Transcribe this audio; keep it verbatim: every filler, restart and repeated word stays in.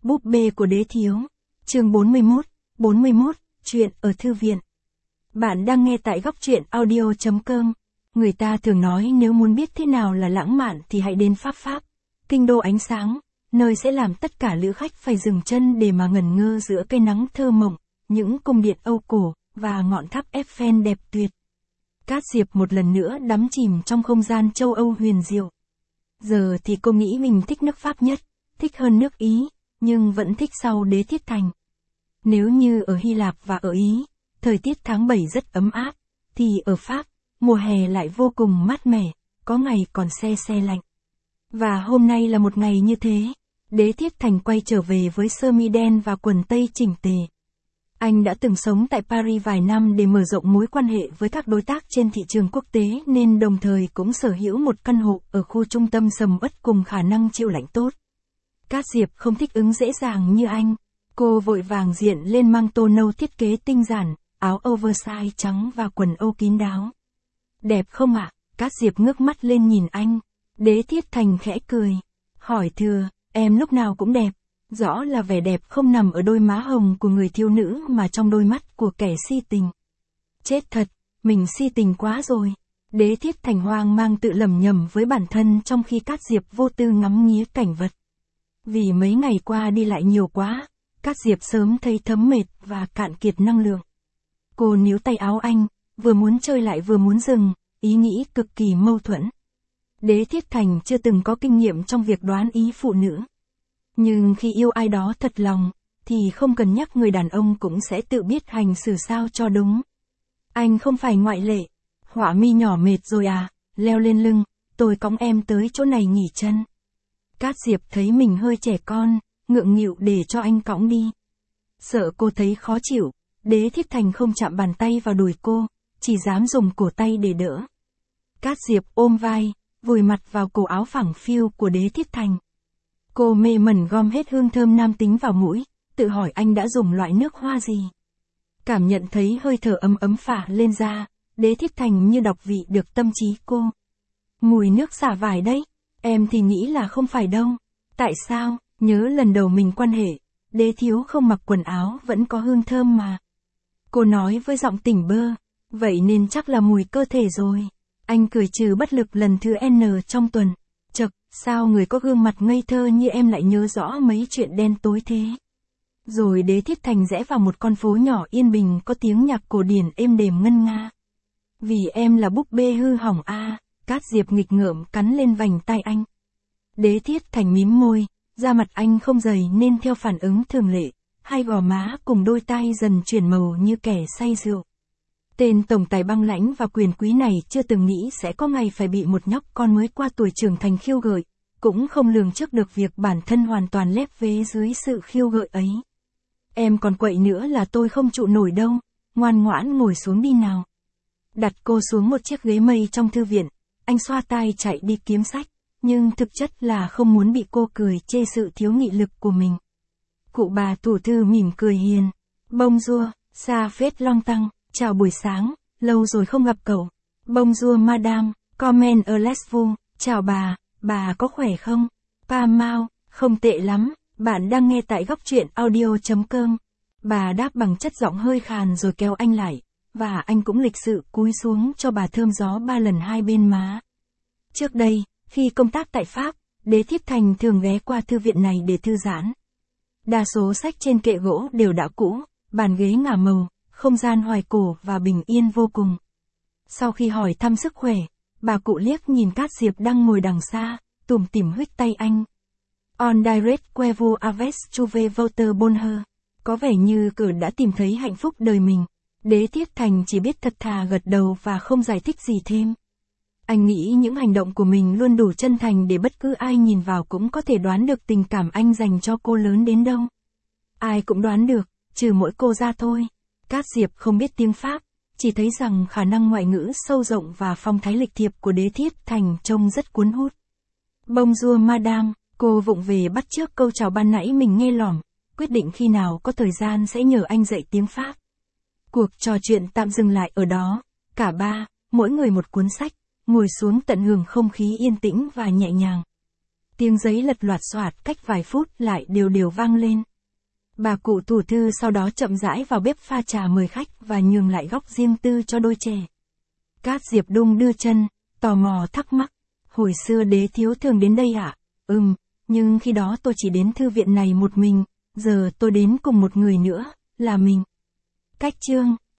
Búp bê của đế thiếu. Chương bốn mươi mốt, bốn mươi mốt, chuyện ở thư viện. Bạn đang nghe tại góc truyện audio chấm com. Người ta thường nói nếu muốn biết thế nào là lãng mạn thì hãy đến Pháp Pháp, kinh đô ánh sáng, nơi sẽ làm tất cả lữ khách phải dừng chân để mà ngẩn ngơ giữa cây nắng thơ mộng, những cung điện Âu cổ, và ngọn tháp Eiffel đẹp tuyệt. Cát Diệp một lần nữa đắm chìm trong không gian châu Âu huyền diệu. Giờ thì cô nghĩ mình thích nước Pháp nhất, thích hơn nước Ý, nhưng vẫn thích sau đế Thiết Thành. Nếu như ở Hy Lạp và ở Ý, thời tiết tháng bảy rất ấm áp, thì ở Pháp, mùa hè lại vô cùng mát mẻ, có ngày còn se se lạnh. Và hôm nay là một ngày như thế, đế Thiết Thành quay trở về với sơ mi đen và quần tây chỉnh tề. Anh đã từng sống tại Paris vài năm để mở rộng mối quan hệ với các đối tác trên thị trường quốc tế nên đồng thời cũng sở hữu một căn hộ ở khu trung tâm sầm uất cùng khả năng chịu lạnh tốt. Cát Diệp không thích ứng dễ dàng như anh. Cô vội vàng diện lên mang tô nâu thiết kế tinh giản, áo oversize trắng và quần âu kín đáo. Đẹp không ạ? Cát Diệp ngước mắt lên nhìn anh. Đế Thiết Thành khẽ cười. Hỏi thừa, em lúc nào cũng đẹp. Rõ là vẻ đẹp không nằm ở đôi má hồng của người thiếu nữ mà trong đôi mắt của kẻ si tình. Chết thật, mình si tình quá rồi. Đế Thiết Thành hoang mang tự lẩm nhẩm với bản thân trong khi Cát Diệp vô tư ngắm nghía cảnh vật. Vì mấy ngày qua đi lại nhiều quá, Cát Diệp sớm thấy thấm mệt và cạn kiệt năng lượng. Cô níu tay áo anh, vừa muốn chơi lại vừa muốn dừng, ý nghĩ cực kỳ mâu thuẫn. Đế Thiết Thành chưa từng có kinh nghiệm trong việc đoán ý phụ nữ. Nhưng khi yêu ai đó thật lòng, thì không cần nhắc người đàn ông cũng sẽ tự biết hành xử sao cho đúng. Anh không phải ngoại lệ. Họa mi nhỏ mệt rồi à, leo lên lưng, tôi cõng em tới chỗ này nghỉ chân. Cát Diệp thấy mình hơi trẻ con, ngượng nghịu để cho anh cõng đi. Sợ cô thấy khó chịu, Đế Thiết Thành không chạm bàn tay vào đùi cô, chỉ dám dùng cổ tay để đỡ. Cát Diệp ôm vai, vùi mặt vào cổ áo phẳng phiu của Đế Thiết Thành. Cô mê mẩn gom hết hương thơm nam tính vào mũi, tự hỏi anh đã dùng loại nước hoa gì. Cảm nhận thấy hơi thở ấm ấm phả lên da, Đế Thiết Thành như đọc vị được tâm trí cô. Mùi nước xả vải đấy, em thì nghĩ là không phải đâu. Tại sao? Nhớ lần đầu mình quan hệ, Đế thiếu không mặc quần áo vẫn có hương thơm mà. Cô nói với giọng tỉnh bơ, vậy nên chắc là mùi cơ thể rồi. Anh cười trừ bất lực lần thứ N trong tuần. Chật, sao người có gương mặt ngây thơ như em lại nhớ rõ mấy chuyện đen tối thế? Rồi Đế Thiết Thành rẽ vào một con phố nhỏ yên bình có tiếng nhạc cổ điển êm đềm ngân nga. Vì em là búp bê hư hỏng a, à, Cát Diệp nghịch ngợm cắn lên vành tai anh. Đế Thiết Thành mím môi, da mặt anh không dày nên theo phản ứng thường lệ, hai gò má cùng đôi tai dần chuyển màu như kẻ say rượu. Tên tổng tài băng lãnh và quyền quý này chưa từng nghĩ sẽ có ngày phải bị một nhóc con mới qua tuổi trưởng thành khiêu gợi, cũng không lường trước được việc bản thân hoàn toàn lép vế dưới sự khiêu gợi ấy. Em còn quậy nữa là tôi không trụ nổi đâu, ngoan ngoãn ngồi xuống đi nào. Đặt cô xuống một chiếc ghế mây trong thư viện, anh xoa tai chạy đi kiếm sách, nhưng thực chất là không muốn bị cô cười chê sự thiếu nghị lực của mình. Cụ bà thủ thư mỉm cười hiền. Bonjour, ça fait longtemps, chào buổi sáng, lâu rồi không gặp cậu. Bonjour madame, comment allez-vous, chào bà, bà có khỏe không? Pa mau, không tệ lắm, bạn đang nghe tại góc truyện audio chấm com. Bà đáp bằng chất giọng hơi khàn rồi kéo anh lại, và anh cũng lịch sự cúi xuống cho bà thơm gió ba lần hai bên má. Trước đây, khi công tác tại Pháp, Đế Thiết Thành thường ghé qua thư viện này để thư giãn. Đa số sách trên kệ gỗ đều đã cũ, bàn ghế ngả màu, không gian hoài cổ và bình yên vô cùng. Sau khi hỏi thăm sức khỏe, bà cụ liếc nhìn Cát Diệp đang ngồi đằng xa, tủm tỉm huých tay anh. On dirait que vous avez trouvé votre bonheur. Có vẻ như cử đã tìm thấy hạnh phúc đời mình. Đế Thiết Thành chỉ biết thật thà gật đầu và không giải thích gì thêm. Anh nghĩ những hành động của mình luôn đủ chân thành để bất cứ ai nhìn vào cũng có thể đoán được tình cảm anh dành cho cô lớn đến đâu. Ai cũng đoán được, trừ mỗi cô ra thôi. Cát Diệp không biết tiếng Pháp, chỉ thấy rằng khả năng ngoại ngữ sâu rộng và phong thái lịch thiệp của Đế Thiết Thành trông rất cuốn hút. Bonjour madame, cô vụng về bắt chước câu chào ban nãy mình nghe lỏm, quyết định khi nào có thời gian sẽ nhờ anh dạy tiếng Pháp. Cuộc trò chuyện tạm dừng lại ở đó, cả ba, mỗi người một cuốn sách, ngồi xuống tận hưởng không khí yên tĩnh và nhẹ nhàng. Tiếng giấy lật loạt xoạt cách vài phút lại đều đều vang lên. Bà cụ thủ thư sau đó chậm rãi vào bếp pha trà mời khách và nhường lại góc riêng tư cho đôi trẻ. Cát Diệp đung đưa chân, tò mò thắc mắc. Hồi xưa đế thiếu thường đến đây ạ? À? Ừm, nhưng khi đó tôi chỉ đến thư viện này một mình, giờ tôi đến cùng một người nữa, là mình. Cách chương